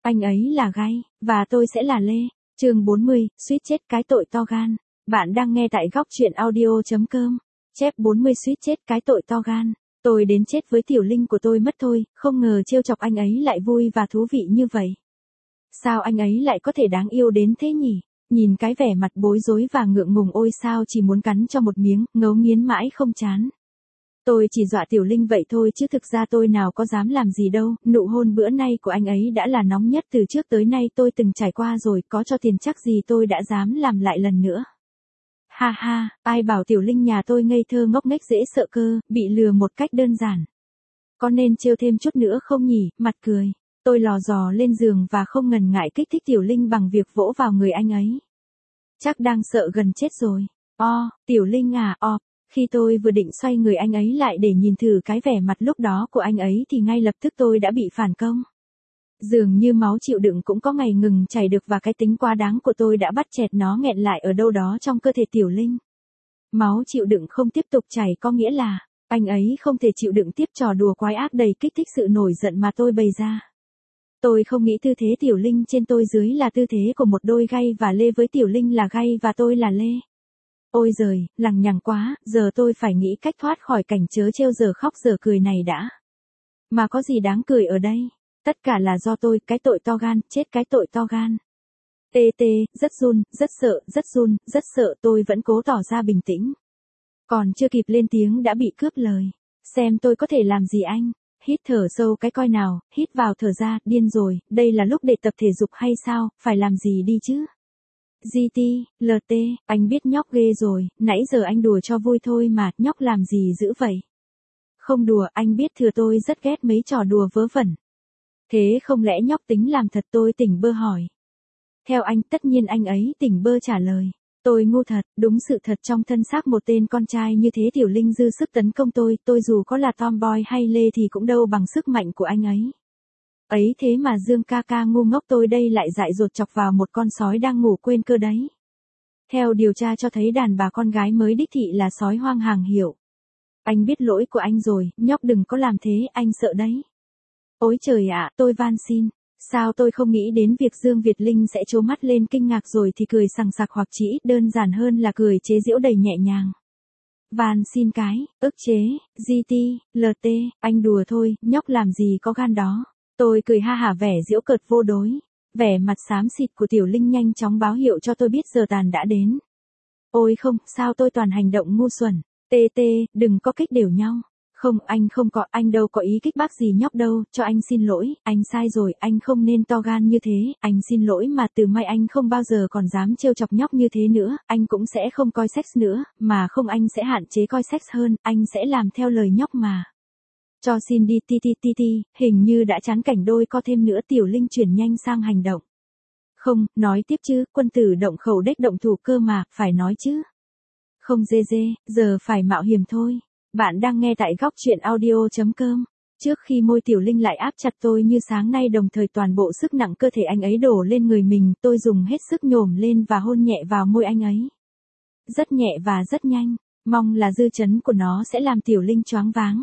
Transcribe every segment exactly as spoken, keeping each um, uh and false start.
Anh ấy là Gai, và tôi sẽ là Lê. Chương bốn mươi, suýt chết cái tội to gan. Bạn đang nghe tại góc truyện audio chấm com. Chép bốn mươi suýt chết cái tội to gan. Tôi đến chết với Tiểu Linh của tôi mất thôi, không ngờ trêu chọc anh ấy lại vui và thú vị như vậy. Sao anh ấy lại có thể đáng yêu đến thế nhỉ? Nhìn cái vẻ mặt bối rối và ngượng ngùng ôi sao chỉ muốn cắn cho một miếng, ngấu nghiến mãi không chán. Tôi chỉ dọa Tiểu Linh vậy thôi chứ thực ra tôi nào có dám làm gì đâu, nụ hôn bữa nay của anh ấy đã là nóng nhất từ trước tới nay tôi từng trải qua rồi, có cho tiền chắc gì tôi đã dám làm lại lần nữa. Ha ha, ai bảo Tiểu Linh nhà tôi ngây thơ ngốc nghếch dễ sợ cơ, bị lừa một cách đơn giản. Có nên trêu thêm chút nữa không nhỉ, mặt cười. Tôi lò dò lên giường và không ngần ngại kích thích Tiểu Linh bằng việc vỗ vào người anh ấy. Chắc đang sợ gần chết rồi. O, Tiểu Linh à, o. Khi tôi vừa định xoay người anh ấy lại để nhìn thử cái vẻ mặt lúc đó của anh ấy thì ngay lập tức tôi đã bị phản công. Dường như máu chịu đựng cũng có ngày ngừng chảy được và cái tính quá đáng của tôi đã bắt chẹt nó nghẹn lại ở đâu đó trong cơ thể Tiểu Linh. Máu chịu đựng không tiếp tục chảy có nghĩa là, anh ấy không thể chịu đựng tiếp trò đùa quái ác đầy kích thích sự nổi giận mà tôi bày ra. Tôi không nghĩ tư thế Tiểu Linh trên tôi dưới là tư thế của một đôi Gai và Lê với Tiểu Linh là Gai và tôi là Lê. Ôi giời, lằng nhằng quá, giờ tôi phải nghĩ cách thoát khỏi cảnh chớ trêu giờ khóc giờ cười này đã. Mà có gì đáng cười ở đây? Tất cả là do tôi, cái tội to gan, chết cái tội to gan. Tê tê, rất run, rất sợ, rất run, rất sợ tôi vẫn cố tỏ ra bình tĩnh. Còn chưa kịp lên tiếng đã bị cướp lời. Xem tôi có thể làm gì anh? Hít thở sâu cái coi nào, hít vào thở ra, điên rồi, đây là lúc để tập thể dục hay sao, phải làm gì đi chứ? giê tê, lờ tê, anh biết nhóc ghê rồi, nãy giờ anh đùa cho vui thôi mà, nhóc làm gì dữ vậy? Không đùa, anh biết thừa tôi rất ghét mấy trò đùa vớ vẩn. Thế không lẽ nhóc tính làm thật? Tôi tỉnh bơ hỏi. Theo anh, tất nhiên anh ấy tỉnh bơ trả lời. Tôi ngu thật, đúng sự thật trong thân xác một tên con trai như thế Tiểu Linh dư sức tấn công tôi, tôi dù có là tomboy hay Lê thì cũng đâu bằng sức mạnh của anh ấy. Ấy thế mà Dương ca ca ngu ngốc tôi đây lại dại dột chọc vào một con sói đang ngủ quên cơ đấy. Theo điều tra cho thấy đàn bà con gái mới đích thị là sói hoang hàng hiệu. Anh biết lỗi của anh rồi, nhóc đừng có làm thế, anh sợ đấy. Ôi trời ạ, tôi van xin. Sao tôi không nghĩ đến việc Dương Việt Linh sẽ trố mắt lên kinh ngạc rồi thì cười sằng sặc hoặc chỉ đơn giản hơn là cười chế giễu đầy nhẹ nhàng. Van xin cái, ức chế, giê tê, lờ tê, anh đùa thôi, nhóc làm gì có gan đó. Tôi cười ha hả vẻ giễu cợt vô đối. Vẻ mặt xám xịt của Tiểu Linh nhanh chóng báo hiệu cho tôi biết giờ tàn đã đến. Ôi không, sao tôi toàn hành động ngu xuẩn. Tê tê, đừng có kích đều nhau. Không, anh không có, anh đâu có ý kích bác gì nhóc đâu, cho anh xin lỗi, anh sai rồi, anh không nên to gan như thế, anh xin lỗi mà từ mai anh không bao giờ còn dám trêu chọc nhóc như thế nữa, anh cũng sẽ không coi sex nữa, mà không anh sẽ hạn chế coi sex hơn, anh sẽ làm theo lời nhóc mà. Cho xin đi ti ti ti ti, hình như đã chán cảnh đôi co thêm nữa. Tiểu Linh chuyển nhanh sang hành động. Không, nói tiếp chứ, quân tử động khẩu đếch động thủ cơ mà, phải nói chứ. Không dê dê, giờ phải mạo hiểm thôi. Bạn đang nghe tại góc truyện audio chấm com. Trước khi môi Tiểu Linh lại áp chặt tôi như sáng nay đồng thời toàn bộ sức nặng cơ thể anh ấy đổ lên người mình, tôi dùng hết sức nhổm lên và hôn nhẹ vào môi anh ấy. Rất nhẹ và rất nhanh, mong là dư chấn của nó sẽ làm Tiểu Linh choáng váng.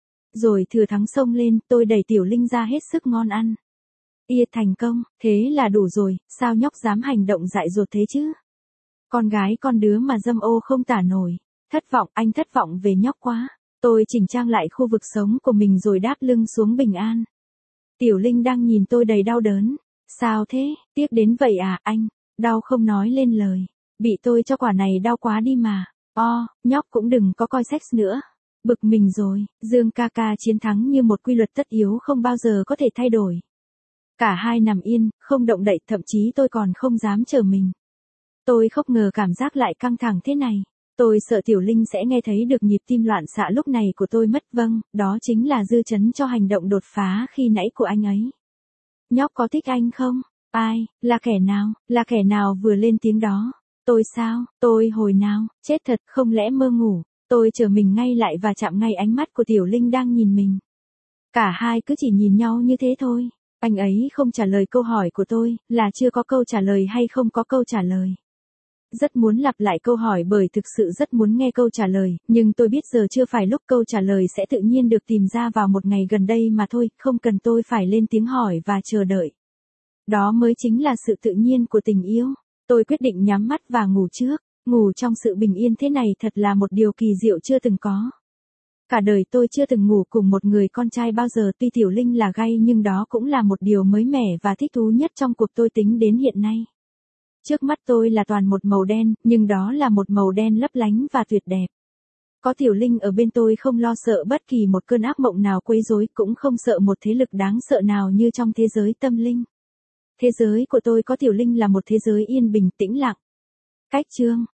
Rồi thừa thắng xông lên, tôi đẩy Tiểu Linh ra hết sức ngon ăn. Ia thành công, thế là đủ rồi, sao nhóc dám hành động dại dột thế chứ? Con gái con đứa mà dâm ô không tả nổi. Thất vọng, anh thất vọng về nhóc quá. Tôi chỉnh trang lại khu vực sống của mình rồi đáp lưng xuống bình an. Tiểu Linh đang nhìn tôi đầy đau đớn. Sao thế, tiếc đến vậy à anh? Đau không nói lên lời. Bị tôi cho quả này đau quá đi mà. O, nhóc cũng đừng có coi sex nữa. Bực mình rồi, Dương ca ca chiến thắng như một quy luật tất yếu không bao giờ có thể thay đổi. Cả hai nằm yên, không động đậy, thậm chí tôi còn không dám chờ mình. Tôi không ngờ cảm giác lại căng thẳng thế này. Tôi sợ Tiểu Linh sẽ nghe thấy được nhịp tim loạn xạ lúc này của tôi mất. Vâng, đó chính là dư chấn cho hành động đột phá khi nãy của anh ấy. Nhóc có thích anh không? Ai, là kẻ nào, là kẻ nào vừa lên tiếng đó? Tôi sao, tôi hồi nào, chết thật, không lẽ mơ ngủ? Tôi chờ mình ngay lại và chạm ngay ánh mắt của Tiểu Linh đang nhìn mình. Cả hai cứ chỉ nhìn nhau như thế thôi. Anh ấy không trả lời câu hỏi của tôi, là chưa có câu trả lời hay không có câu trả lời. Rất muốn lặp lại câu hỏi bởi thực sự rất muốn nghe câu trả lời, nhưng tôi biết giờ chưa phải lúc câu trả lời sẽ tự nhiên được tìm ra vào một ngày gần đây mà thôi, không cần tôi phải lên tiếng hỏi và chờ đợi. Đó mới chính là sự tự nhiên của tình yêu. Tôi quyết định nhắm mắt và ngủ trước. Ngủ trong sự bình yên thế này thật là một điều kỳ diệu chưa từng có. Cả đời tôi chưa từng ngủ cùng một người con trai bao giờ, tuy Tiểu Linh là gay nhưng đó cũng là một điều mới mẻ và thích thú nhất trong cuộc tôi tính đến hiện nay. Trước mắt tôi là toàn một màu đen, nhưng đó là một màu đen lấp lánh và tuyệt đẹp. Có Tiểu Linh ở bên tôi không lo sợ bất kỳ một cơn ác mộng nào quấy rối, cũng không sợ một thế lực đáng sợ nào như trong thế giới tâm linh. Thế giới của tôi có Tiểu Linh là một thế giới yên bình tĩnh lặng. Cách chương